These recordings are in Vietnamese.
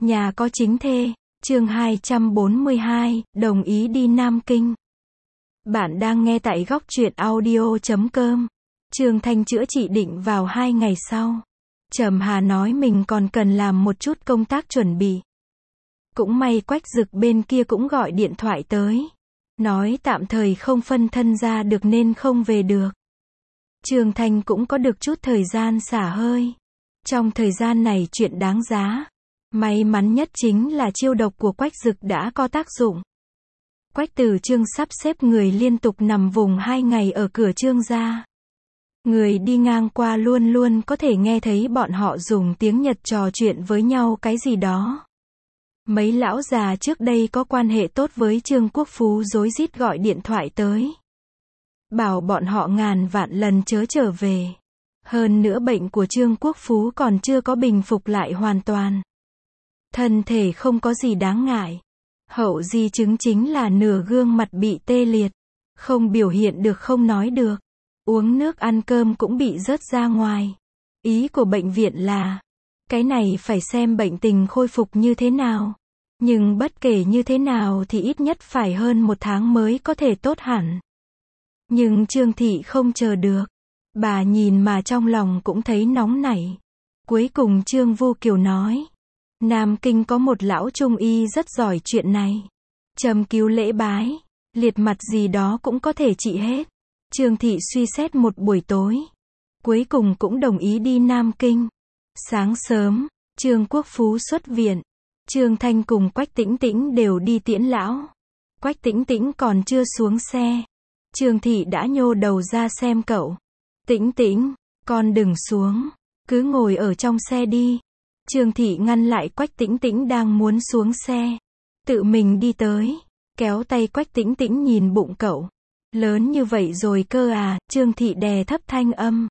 Nhà có chính thê, chương 242, đồng ý đi Nam Kinh. Bạn đang nghe tại góc truyện audio.com. Trương Thanh chữa trị định vào 2 ngày sau. Trầm Hà nói mình còn cần làm một chút công tác chuẩn bị. Cũng may Quách Dực bên kia cũng gọi điện thoại tới. Nói tạm thời không phân thân ra được nên không về được. Trương Thanh cũng có được chút thời gian xả hơi. Trong thời gian này chuyện đáng giá. May mắn nhất chính là chiêu độc của Quách Dực đã có tác dụng. Quách Tử Trương sắp xếp người liên tục nằm vùng 2 ngày ở cửa Trương gia. Người đi ngang qua luôn luôn có thể nghe thấy bọn họ dùng tiếng Nhật trò chuyện với nhau cái gì đó. Mấy lão già trước đây có quan hệ tốt với Trương Quốc Phú rối rít gọi điện thoại tới. Bảo bọn họ ngàn vạn lần chớ trở về. Hơn nữa bệnh của Trương Quốc Phú còn chưa có bình phục lại hoàn toàn. Thân thể không có gì đáng ngại. Hậu di chứng chính là nửa gương mặt bị tê liệt. Không biểu hiện được, không nói được. Uống nước ăn cơm cũng bị rớt ra ngoài. Ý của bệnh viện là, cái này phải xem bệnh tình khôi phục như thế nào. Nhưng bất kể như thế nào thì ít nhất phải hơn 1 tháng mới có thể tốt hẳn. Nhưng Trương Thị không chờ được. Bà nhìn mà trong lòng cũng thấy nóng nảy. Cuối cùng Trương Vu Kiều nói, Nam Kinh có một lão trung y rất giỏi chuyện này. Châm cứu lễ bái, liệt mặt gì đó cũng có thể trị hết. Trương Thị suy xét một buổi tối. Cuối cùng cũng đồng ý đi Nam Kinh. Sáng sớm, Trương Quốc Phú xuất viện. Trương Thanh cùng Quách Tĩnh Tĩnh đều đi tiễn lão. Quách Tĩnh Tĩnh còn chưa xuống xe. Trương Thị đã nhô đầu ra xem cậu. Tĩnh Tĩnh, con đừng xuống. Cứ ngồi ở trong xe đi. Trương Thị ngăn lại Quách Tĩnh Tĩnh đang muốn xuống xe. Tự mình đi tới. Kéo tay Quách Tĩnh Tĩnh nhìn bụng cậu. Lớn như vậy rồi cơ à, Trương Thị đè thấp thanh âm.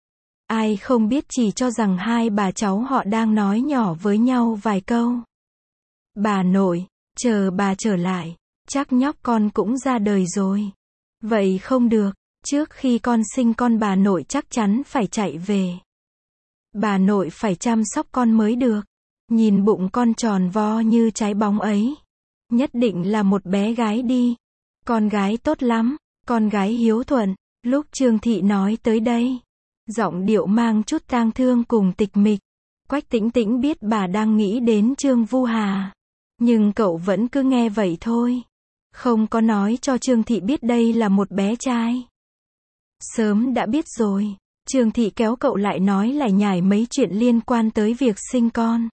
Ai không biết chỉ cho rằng hai bà cháu họ đang nói nhỏ với nhau vài câu. Bà nội, chờ bà trở lại, chắc nhóc con cũng ra đời rồi. Vậy không được, trước khi con sinh con bà nội chắc chắn phải chạy về. Bà nội phải chăm sóc con mới được. Nhìn bụng con tròn vo như trái bóng ấy. Nhất định là một bé gái đi. Con gái tốt lắm, con gái hiếu thuận. Lúc Trương Thị nói tới đây, giọng điệu mang chút tang thương cùng tịch mịch. Quách Tĩnh Tĩnh biết bà đang nghĩ đến Trương Vu Hà. Nhưng cậu vẫn cứ nghe vậy thôi. Không có nói cho Trương Thị biết đây là một bé trai. Sớm đã biết rồi. Trương Thị kéo cậu lại nói lải nhải mấy chuyện liên quan tới việc sinh con.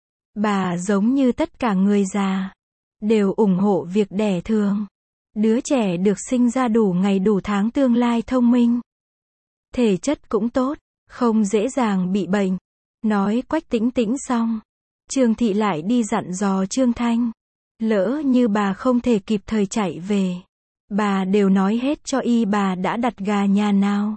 Bà giống như tất cả người già, đều ủng hộ việc đẻ thường. Đứa trẻ được sinh ra đủ ngày đủ tháng tương lai thông minh. Thể chất cũng tốt, không dễ dàng bị bệnh. Nói Quách Tĩnh Tĩnh xong, Trương Thị lại đi dặn dò Trương Thanh. Lỡ như bà không thể kịp thời chạy về, bà đều nói hết cho y bà đã đặt gà nhà nào,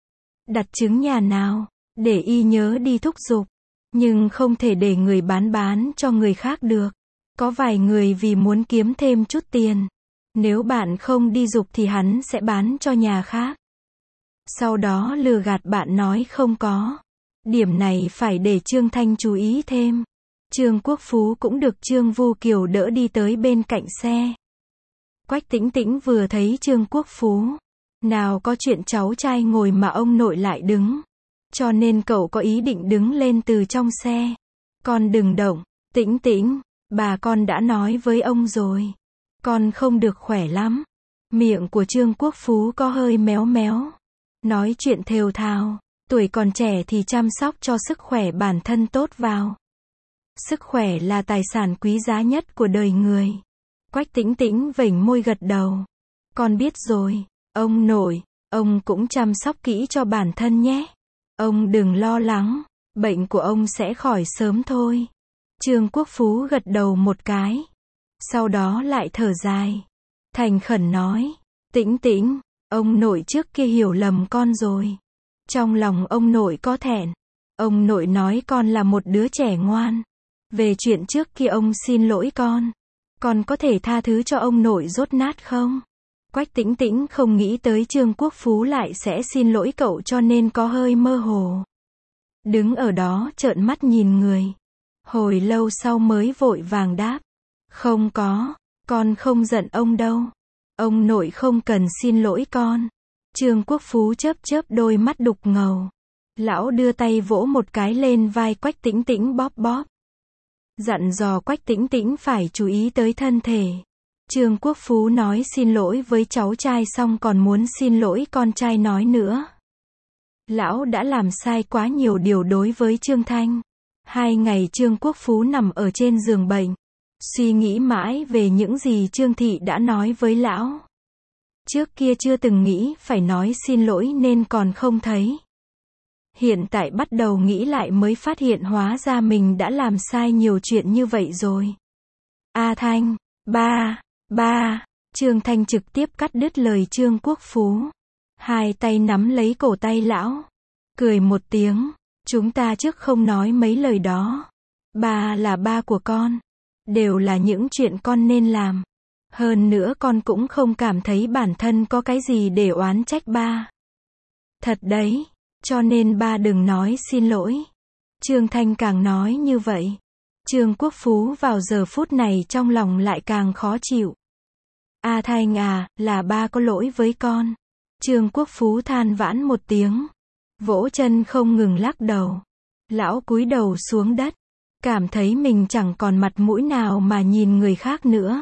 đặt trứng nhà nào, để y nhớ đi thúc giục. Nhưng không thể để người bán cho người khác được. Có vài người vì muốn kiếm thêm chút tiền. Nếu bạn không đi giục thì hắn sẽ bán cho nhà khác. Sau đó lừa gạt bạn nói không có. Điểm này phải để Trương Thanh chú ý thêm. Trương Quốc Phú cũng được Trương Vu Kiều đỡ đi tới bên cạnh xe. Quách Tĩnh Tĩnh vừa thấy Trương Quốc Phú. Nào có chuyện cháu trai ngồi mà ông nội lại đứng. Cho nên cậu có ý định đứng lên từ trong xe. Con đừng động, Tĩnh Tĩnh, bà con đã nói với ông rồi. Con không được khỏe lắm. Miệng của Trương Quốc Phú có hơi méo méo. Nói chuyện thều thào. Tuổi còn trẻ thì chăm sóc cho sức khỏe bản thân tốt vào. Sức khỏe là tài sản quý giá nhất của đời người. Quách Tĩnh Tĩnh vểnh môi gật đầu. Con biết rồi, ông nội, ông cũng chăm sóc kỹ cho bản thân nhé. Ông đừng lo lắng, bệnh của ông sẽ khỏi sớm thôi. Trương Quốc Phú gật đầu một cái. Sau đó lại thở dài. Thành khẩn nói, Tĩnh Tĩnh, ông nội trước kia hiểu lầm con rồi. Trong lòng ông nội có thẹn. Ông nội nói con là một đứa trẻ ngoan. Về chuyện trước kia ông xin lỗi con. Con có thể tha thứ cho ông nội dốt nát không? Quách Tĩnh Tĩnh không nghĩ tới Trương Quốc Phú lại sẽ xin lỗi cậu cho nên có hơi mơ hồ. Đứng ở đó trợn mắt nhìn người. Hồi lâu sau mới vội vàng đáp. Không có, con không giận ông đâu. Ông nội không cần xin lỗi con. Trương Quốc Phú chớp chớp đôi mắt đục ngầu. Lão đưa tay vỗ một cái lên vai Quách Tĩnh Tĩnh bóp bóp. Dặn dò Quách Tĩnh Tĩnh phải chú ý tới thân thể. Trương Quốc Phú nói xin lỗi với cháu trai xong còn muốn xin lỗi con trai nói nữa. Lão đã làm sai quá nhiều điều đối với Trương Thanh. 2 ngày Trương Quốc Phú nằm ở trên giường bệnh, suy nghĩ mãi về những gì Trương Thị đã nói với lão. Trước kia chưa từng nghĩ phải nói xin lỗi nên còn không thấy. Hiện tại bắt đầu nghĩ lại mới phát hiện hóa ra mình đã làm sai nhiều chuyện như vậy rồi. A Thanh, ba, Trương Thanh trực tiếp cắt đứt lời Trương Quốc Phú. Hai tay nắm lấy cổ tay lão, cười một tiếng, chúng ta trước không nói mấy lời đó. Ba là ba của con, đều là những chuyện con nên làm. Hơn nữa con cũng không cảm thấy bản thân có cái gì để oán trách ba. Thật đấy, cho nên ba đừng nói xin lỗi. Trương Thanh càng nói như vậy, Trương Quốc Phú vào giờ phút này trong lòng lại càng khó chịu. A Thanh à, là ba có lỗi với con. Trương Quốc Phú than vãn một tiếng, vỗ chân không ngừng lắc đầu. Lão cúi đầu xuống đất, cảm thấy mình chẳng còn mặt mũi nào mà nhìn người khác nữa.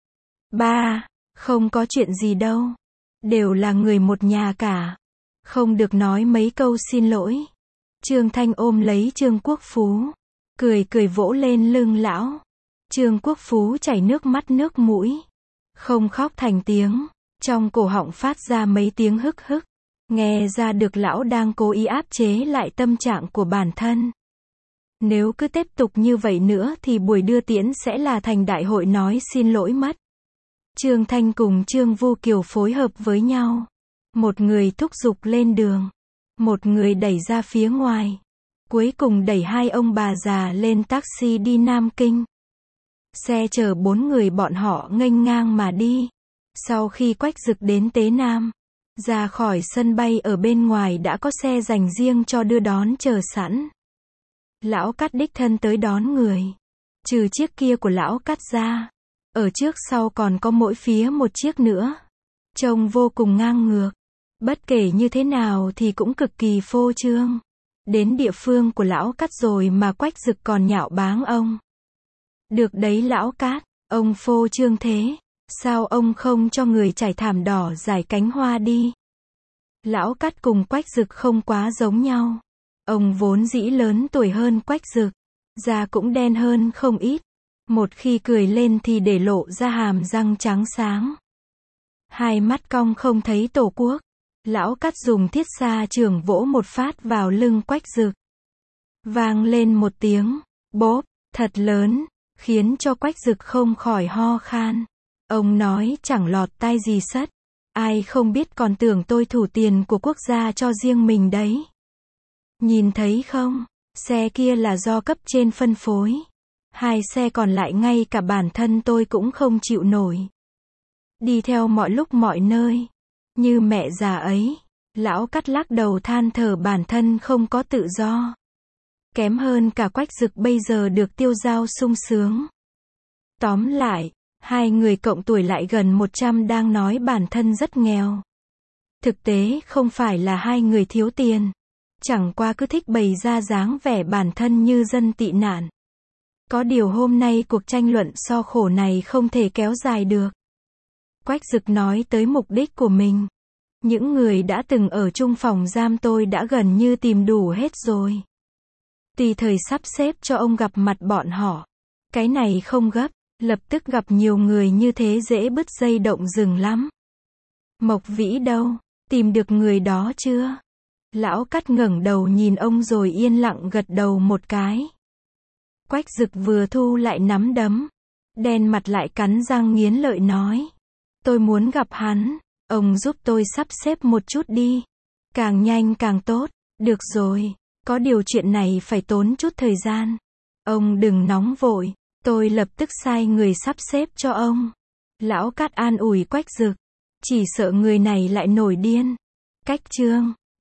Ba, không có chuyện gì đâu. Đều là người một nhà cả. Không được nói mấy câu xin lỗi. Trương Thanh ôm lấy Trương Quốc Phú, cười cười vỗ lên lưng lão. Trương Quốc Phú chảy nước mắt nước mũi, không khóc thành tiếng, trong cổ họng phát ra mấy tiếng hức hức, nghe ra được lão đang cố ý áp chế lại tâm trạng của bản thân. Nếu cứ tiếp tục như vậy nữa thì buổi đưa tiễn sẽ là thành đại hội nói xin lỗi mất. Trương Thanh cùng Trương Vu Kiều phối hợp với nhau. Một người thúc giục lên đường, một người đẩy ra phía ngoài. Cuối cùng đẩy hai ông bà già lên taxi đi Nam Kinh. Xe chở 4 người bọn họ nghênh ngang mà đi. Sau khi Quách Dực đến Tế Nam, ra khỏi sân bay ở bên ngoài đã có xe dành riêng cho đưa đón chờ sẵn. Lão Cát đích thân tới đón người. Trừ chiếc kia của lão Cát ra, ở trước sau còn có mỗi phía một chiếc nữa. Trông vô cùng ngang ngược. Bất kể như thế nào thì cũng cực kỳ phô trương. Đến địa phương của lão Cát rồi mà Quách Dực còn nhạo báng ông. Được đấy lão Cát, ông phô trương thế, sao ông không cho người trải thảm đỏ rải cánh hoa đi? Lão Cát cùng Quách Dực không quá giống nhau. Ông vốn dĩ lớn tuổi hơn Quách Dực, da cũng đen hơn không ít. Một khi cười lên thì để lộ ra hàm răng trắng sáng. Hai mắt cong không thấy tổ quốc. Lão Cát dùng thiết xa chưởng vỗ một phát vào lưng Quách Dực. Vang lên một tiếng, bốp, thật lớn, khiến cho Quách Dực không khỏi ho khan. Ông nói chẳng lọt tai gì sất. Ai không biết còn tưởng tôi thủ tiền của quốc gia cho riêng mình đấy. Nhìn thấy không, xe kia là do cấp trên phân phối. 2 xe còn lại ngay cả bản thân tôi cũng không chịu nổi. Đi theo mọi lúc mọi nơi. Như mẹ già ấy. Lão Cát lắc đầu than thở bản thân không có tự do. Kém hơn cả Quách Dực bây giờ được tiêu dao sung sướng. Tóm lại, hai người cộng tuổi lại gần 100 đang nói bản thân rất nghèo. Thực tế không phải là hai người thiếu tiền. Chẳng qua cứ thích bày ra dáng vẻ bản thân như dân tị nạn. Có điều hôm nay cuộc tranh luận so khổ này không thể kéo dài được. Quách Dực nói tới mục đích của mình. Những người đã từng ở chung phòng giam tôi đã gần như tìm đủ hết rồi. Tùy thời sắp xếp cho ông gặp mặt bọn họ. Cái này không gấp, lập tức gặp nhiều người như thế dễ bứt dây động rừng lắm. Mộc Vĩ đâu? Tìm được người đó chưa? Lão Cát ngẩng đầu nhìn ông rồi yên lặng gật đầu một cái. Quách Dực vừa thu lại nắm đấm, đen mặt lại cắn răng nghiến lợi nói. Tôi muốn gặp hắn, ông giúp tôi sắp xếp một chút đi. Càng nhanh càng tốt. Được rồi, có điều chuyện này phải tốn chút thời gian. Ông đừng nóng vội, tôi lập tức sai người sắp xếp cho ông. Lão Cát an ủi Quách Dực, chỉ sợ người này lại nổi điên. Cách chương